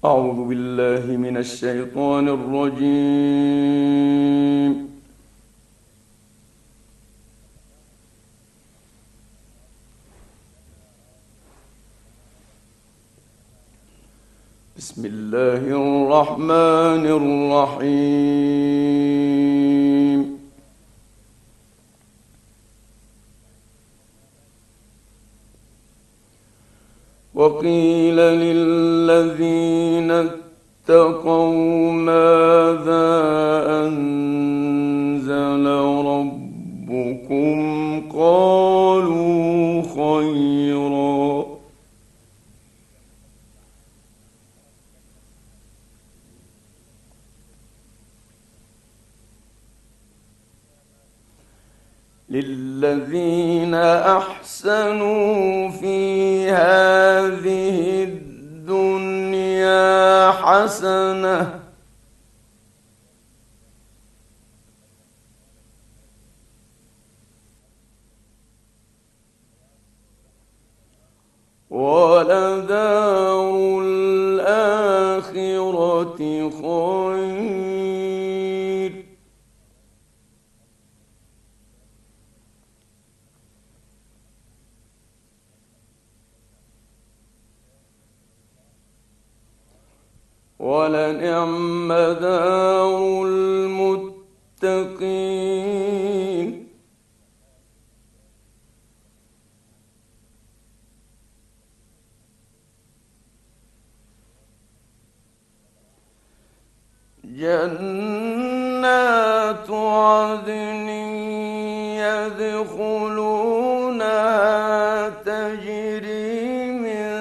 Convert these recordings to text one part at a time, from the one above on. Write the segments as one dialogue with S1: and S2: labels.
S1: أعوذ بالله من الشيطان الرجيم. بسم الله الرحمن الرحيم. وقيل للذين اتقوا ماذا أنزل ربكم قالوا خيرا للذين أحسنوا في هذه الدنيا حسنة ولدار الآخرة خير ولنعم دار المتقين جنات عدن يدخلونها تجري من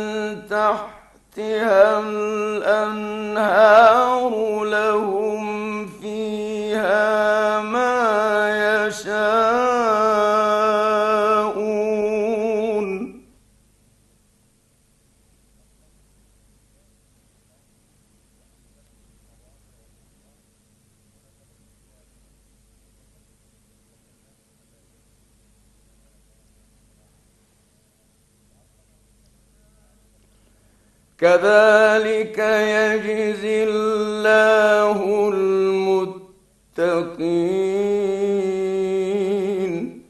S1: تحتها الأنهار لهم فيها ما يشاءون كذلك يجزي الله المتقين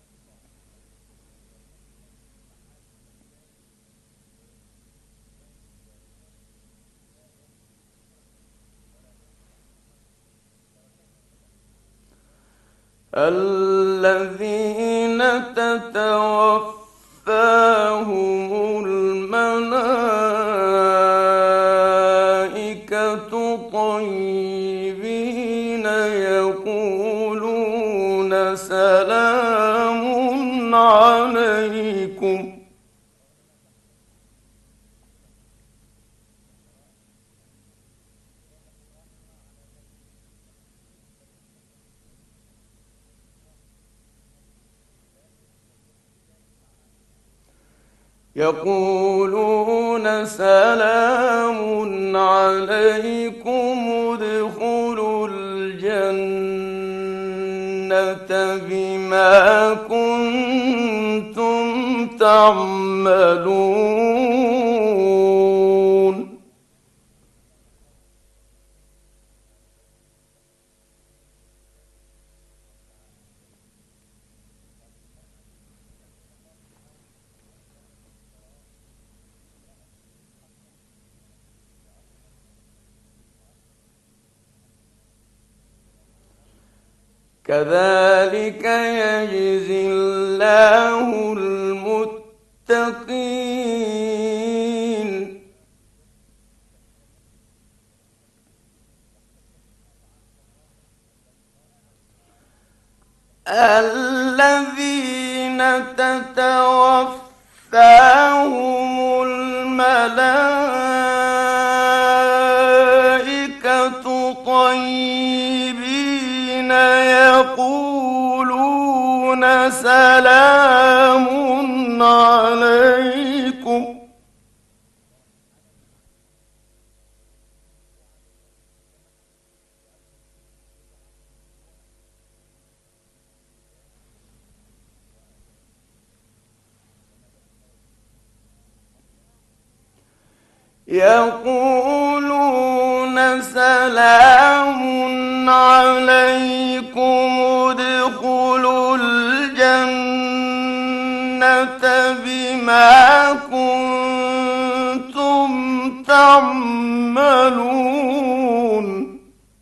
S1: الذين تتوفاهم الملائكة طيبين يقولون سلام عليكم يقولون سلام عليكم ادخلوا الجنة بما كنتم تعملون كذلك يجزي الله المتقين الذين تتوفاهم الملائكة طيبين يقولون سلام عليكم يقولون سلام عليكم ادخلوا الجنة بما كنتم تعملون.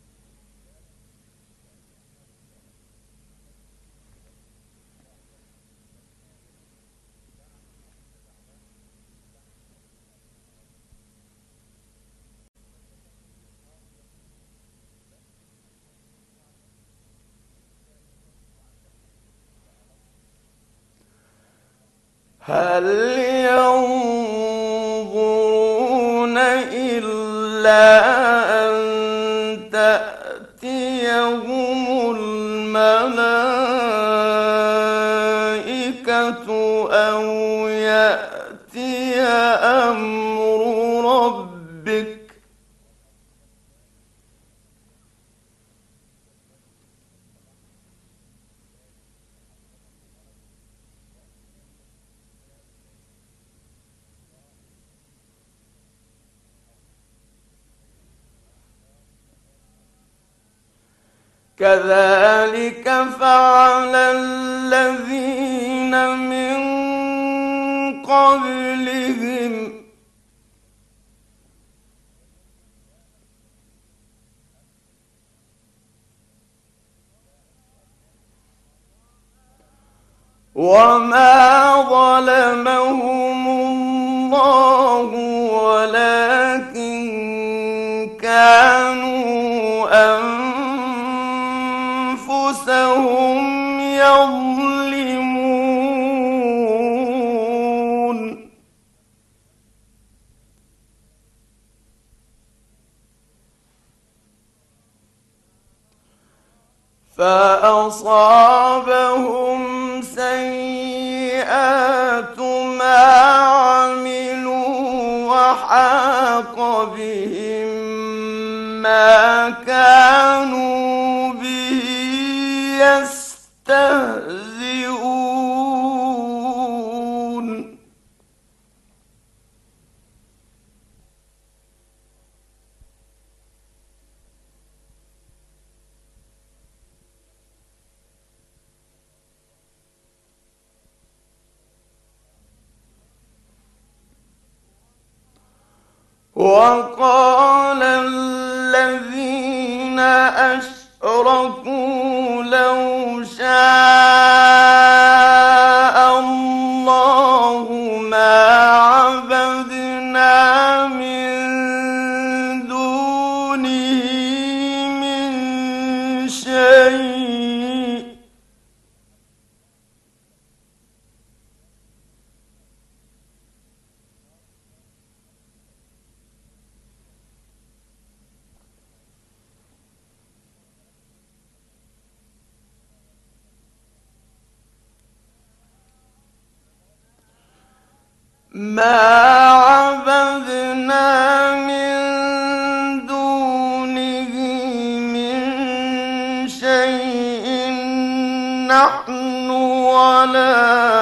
S1: هل ينظرون إلا أن تأتيهم الملائكة أو يأتي أمر ربك كذلك فعل الذين من قبلهم وما ظلمهم الله ولكن كانوا أنفسهم يظلمون. فأصابهم سيئات ما عملوا وحاق بهم ما كانوا به يستهزئون. وقال الذين أشركوا لو شاء الله ما عبدنا من دونه من شيء ما عبدنا من دونه من شيء نحن ولا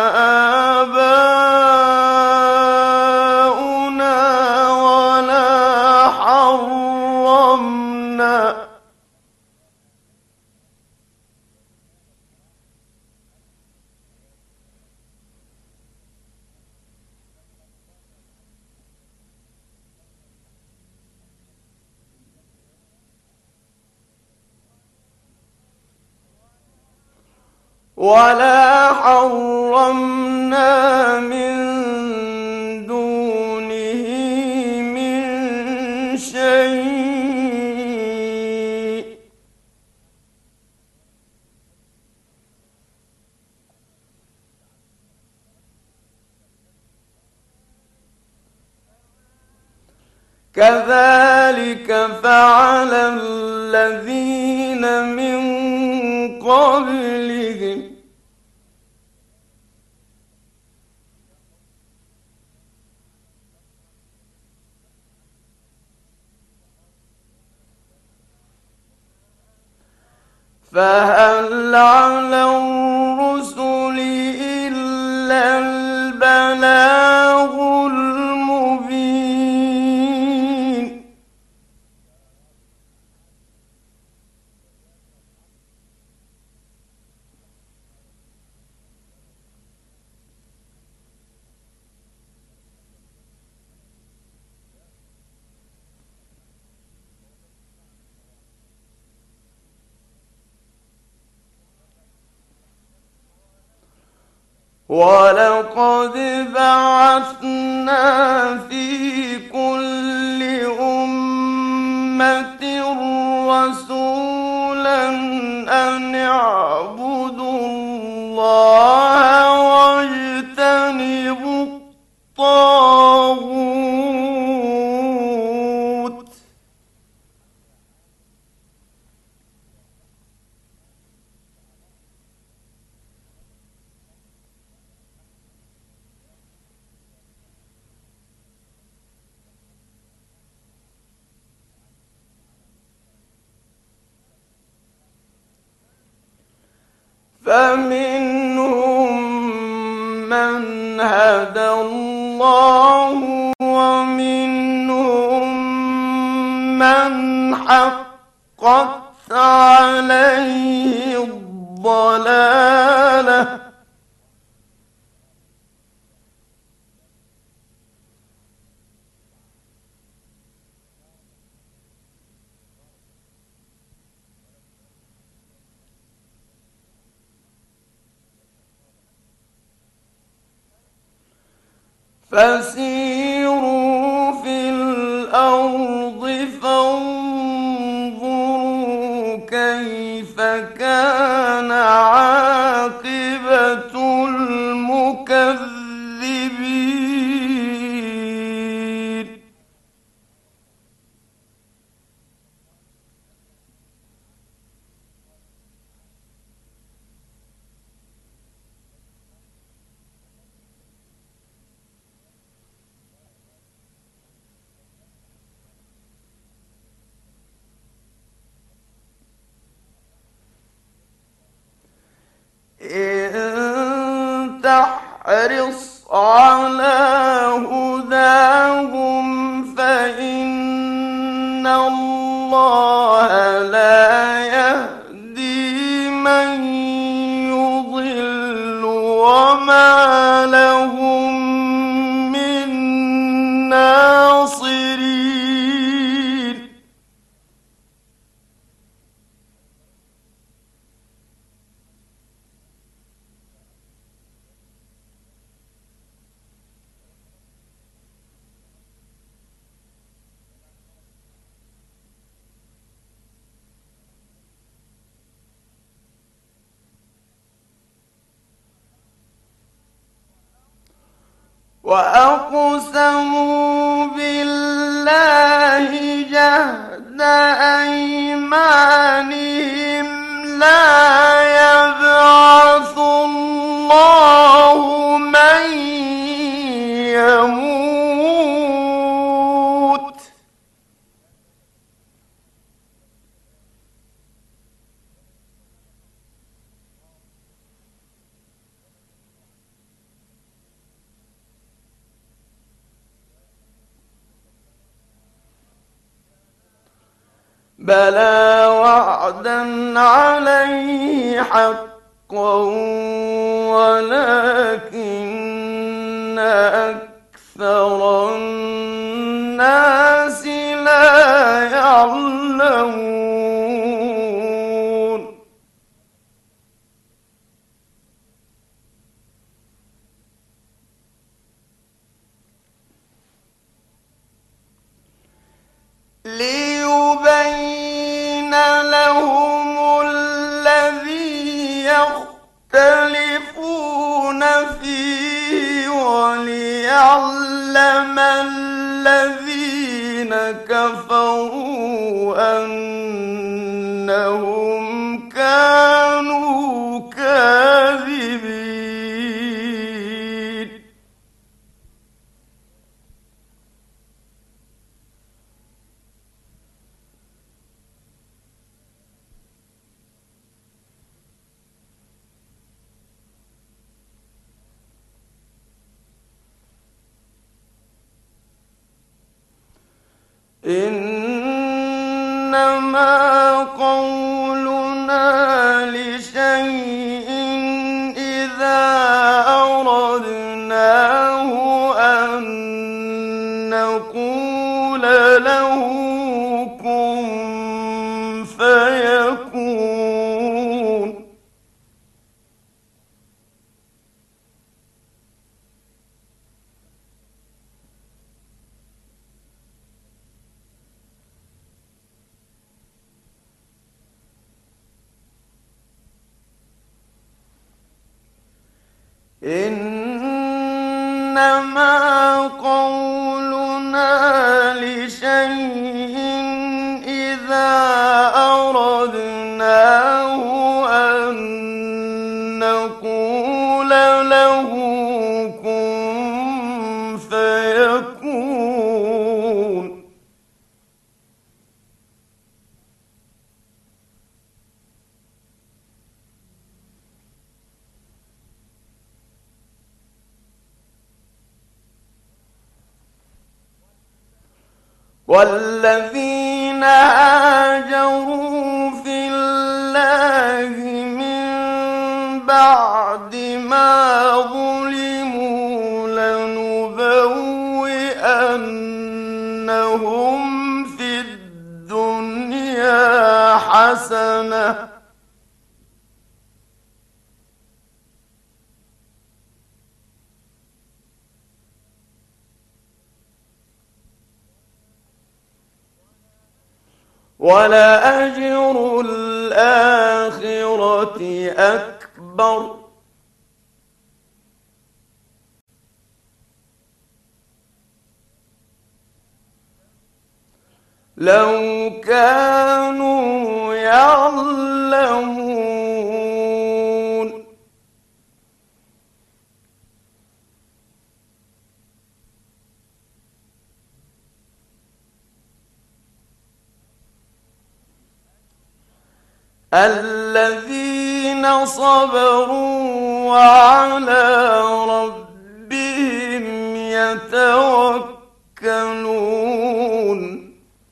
S1: آباؤنا ولا حرمنا من دونه من شيء كذلك فعل الذين من قبلهم فهل على الرسل إلا البلاغ المبين. ولقد بعثنا في كل أمة رسولا أن اعبدوا الله واجتنبوا الطاغوت. فمنهم من هدى الله ومنهم من حقت عليه الضلالة. فسيروا في الأرض فانظروا كيف كان عاقبة المكذبين. إن تحرص على هداهم فإن الله لا يهدي من يضل وما لهم من ناصرين. وأقسموا بالله جهد أيمانهم لا يبعث الله من يموت. بلى وعدا عليه حقا ولكن أكثر الناس لا يعلمون. ليبين لهم الذي يختلفون فيه وليعلم الذين كفروا أنهم كانوا كاذبين. إنما قولنا لشيء إذا أردناه أن نقول له كن فيكون. إنما قولنا لشيء إذا أردناه أن نقول له كن فيكون. والذين هاجروا في الله من بعد ما ظلموا لنبوئنهم في الدنيا حسنة ولأجر الآخرة أكبر لو كانوا يعلمون. الذين صبروا وعلى ربهم يتوكلون.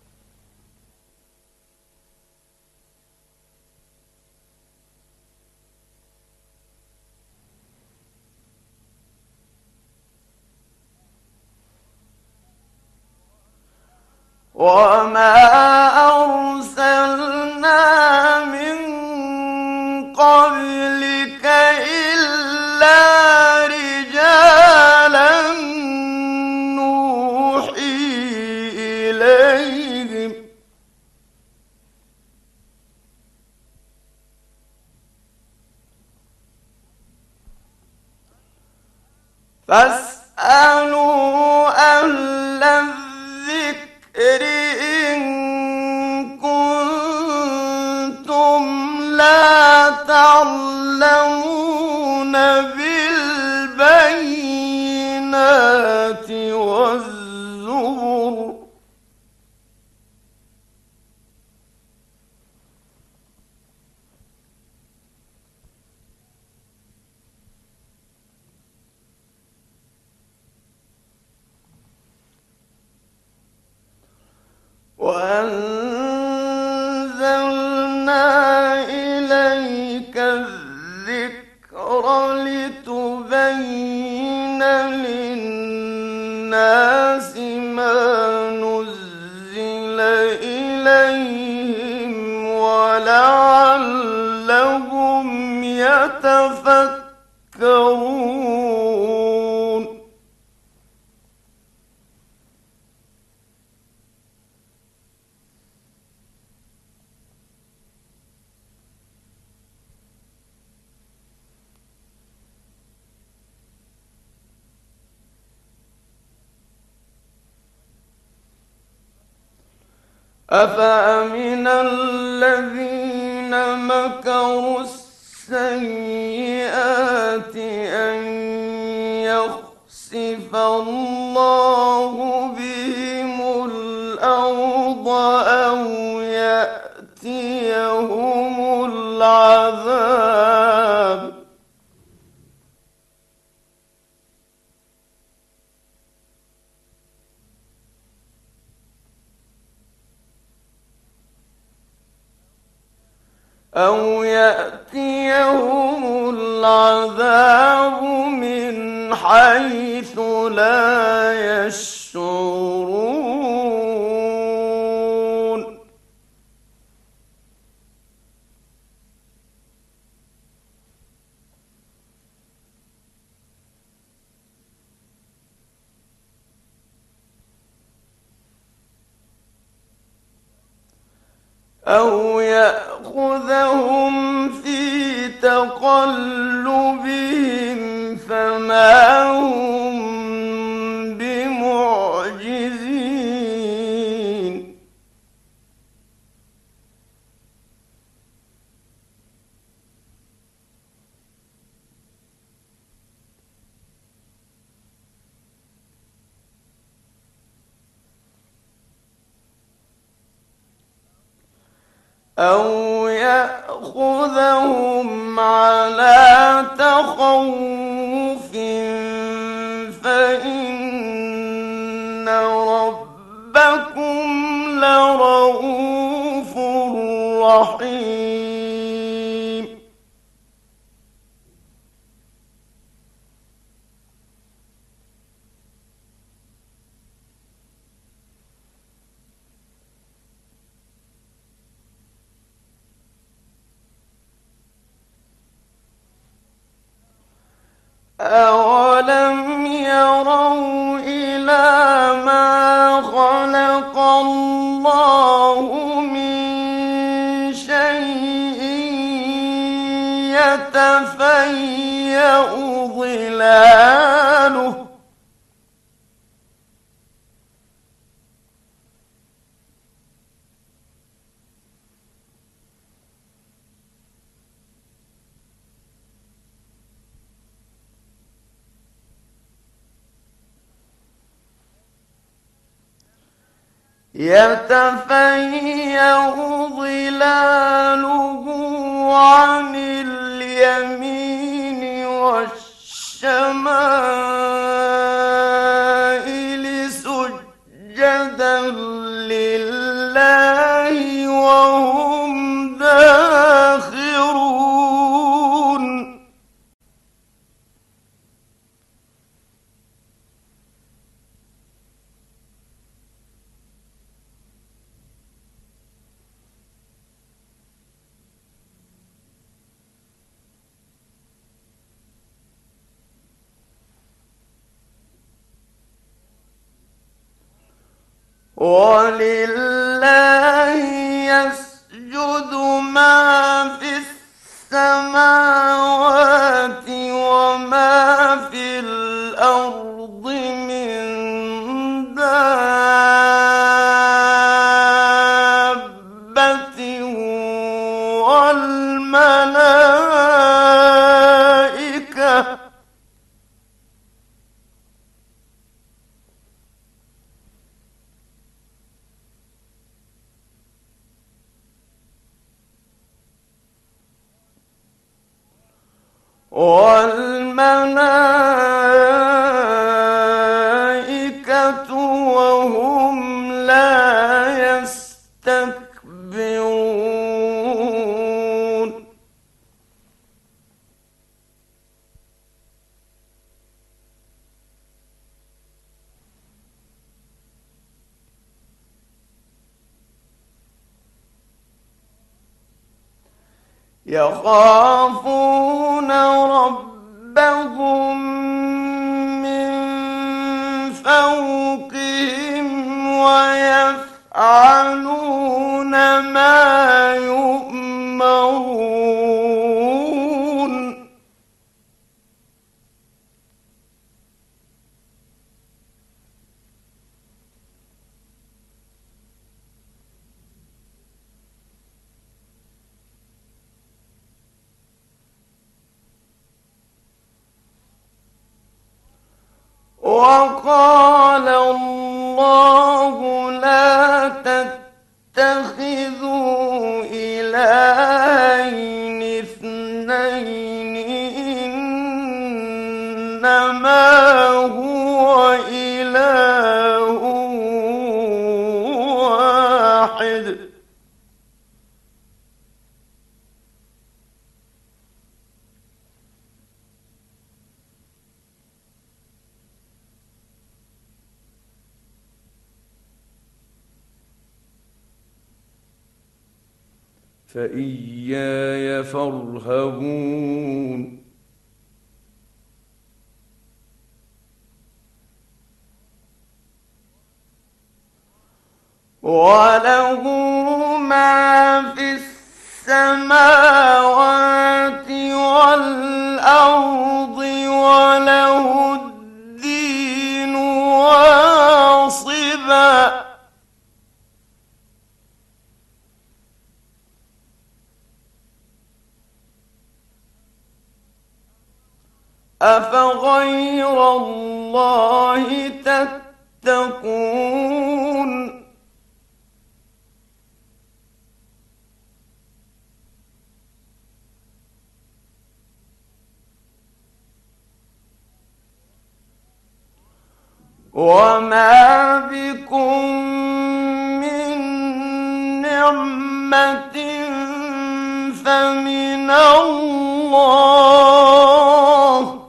S1: وما أرسلنا من قبلك إلا رجالا نوحي إليهم فاسألوا أهل الذكر إن كنتم لا تعلمون بالبينات والزبر وأنزلنا إليك الذكر لتبين للناس ما نزل إليهم ولعلهم يتفكرون. أفأمن الذين مكروا السيئات أن يخسف الله بهم الأرض أو يأتيهم العذاب من حيث لا يشعرون. أو يأخذهم في تقلبهم فما هم بمعجزين. أو يأخذهم على تخوف فإن ربكم لرؤوف رحيم. أولم يروا إلى ما خلق الله من شيء يتفيأ ظلاله عن اليمين والشمائل سجدا لله وهم داخرون. ولله يسجد ما في السماوات وما في الأرض من دابة والملائكة وهم لا يستكبرون. يخافون ربهم من فوقهم ويفعلون ما يؤمرون. وقال الله لا تتخذوا إلهين اثنين إنما هو إله واحد. فإياي فارهبون. وله ما في السماوات والأرض وله أفغير الله تتقون وما بكم من نعمة فمن الله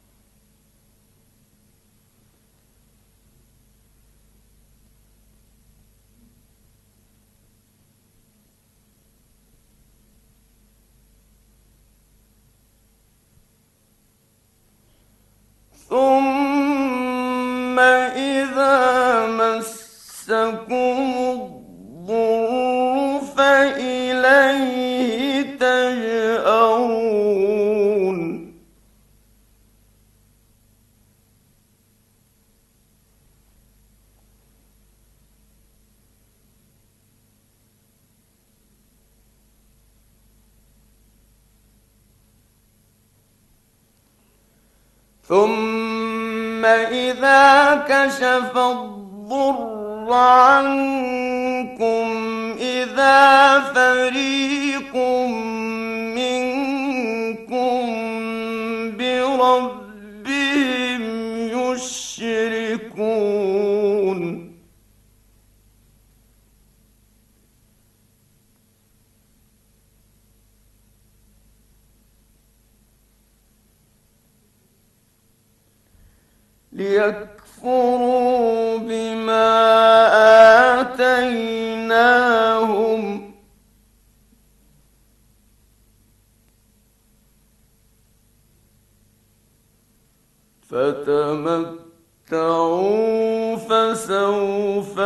S1: ثم إذا مسكم الضر فإليه تجأرون ثم إذا كشف الضر عنكم إذا فريق منكم بربهم يشركون ليكفروا بما آتيناهم فتمتعوا فسوف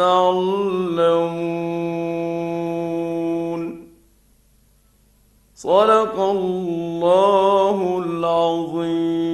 S1: تعلمون صدق الله العظيم.